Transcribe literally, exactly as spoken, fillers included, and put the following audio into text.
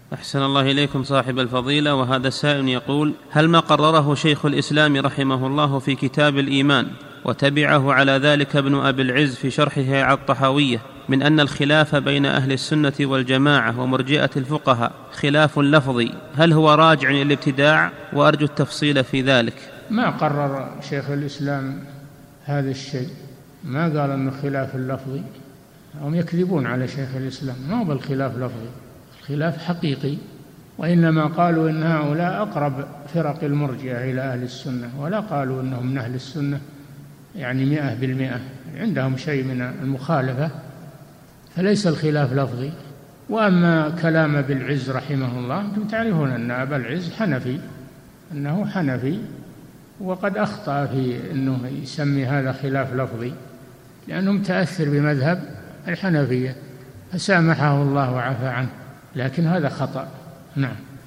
أحسن الله إليكم صاحب الفضيلة. وهذا السائل يقول: هل ما قرره شيخ الإسلام رحمه الله في كتاب الإيمان وتبعه على ذلك ابن أبي العز في شرحه على الطحاوية من أن الخلاف بين أهل السنة والجماعة ومرجئة الفقهاء خلاف لفظي، هل هو راجع إلى الابتداع؟ وأرجو التفصيل في ذلك. ما قرر شيخ الإسلام هذا الشيء، ما قال أنه خلاف اللفظي. هم يكذبون على شيخ الإسلام، ما هو بالخلاف لفظي، الخلاف حقيقي. وإنما قالوا إن هؤلاء أقرب فرق المرجئة إلى أهل السنة، ولا قالوا إنهم من أهل السنة يعني مئة بالمئة، عندهم شيء من المخالفة، فليس الخلاف لفظي. وأما كلام أبي العز رحمه الله، أنتم تعرفون أن أبا العز حنفي، أنه حنفي، وقد أخطأ في أنه يسمي هذا خلاف لفظي، لأنه متأثر بمذهب الحنفية، فسامحه الله وعفى عنه، لكن هذا خطأ. نعم.